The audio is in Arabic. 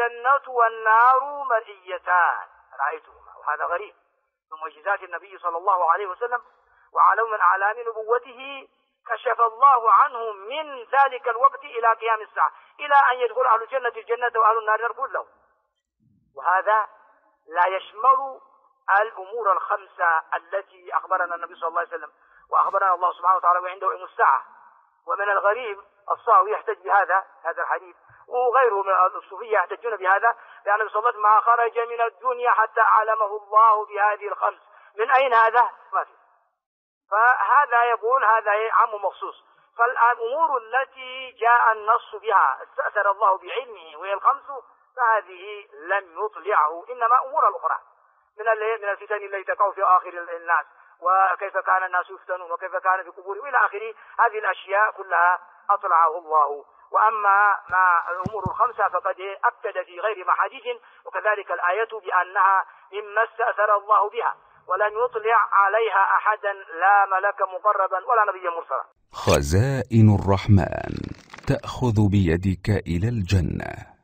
الجنة والنار مرئيتان رأيتهما. وهذا غريب من معجزات النبي صلى الله عليه وسلم وعلم من أعلام نبوته، كشف الله عنه من ذلك الوقت إلى قيام الساعة، إلى أن يدخل أهل الجنة الجنة وأهل النار يربون له. وهذا لا يشمل الأمور الخمسة التي أخبرنا النبي صلى الله عليه وسلم وأخبرنا الله سبحانه وتعالى وعنده علم الساعة. ومن الغريب الصاوي يحتج بهذا الحديث، وغيره من الصوفية يحتجون بهذا، لأن النبي صلى الله عليه وسلم ما خرج من الدنيا حتى أعلمه الله بهذه الخمس. من أين هذا؟ ما في. فهذا يقول هذا عام مخصوص. فالأمور التي جاء النص بها استأثر الله بعلمه وهي الخمس، فهذه لم يطلعه، إنما أمور الأخرى من الفتن التي تقع في آخر الناس، وكيف كان الناس يفتنون، وكيف كان في قبورهم إلى آخره. هذه الأشياء كلها أطلعه الله. وأما ما الأمور الخمسة فقد أكد في غير محاديث، وكذلك الآية بأنها مما استأثر الله بها، ولن يطلع عليها أحدا لا ملك مقربا ولا نبي مرسلا. خزائن الرحمن تأخذ بيدك إلى الجنة.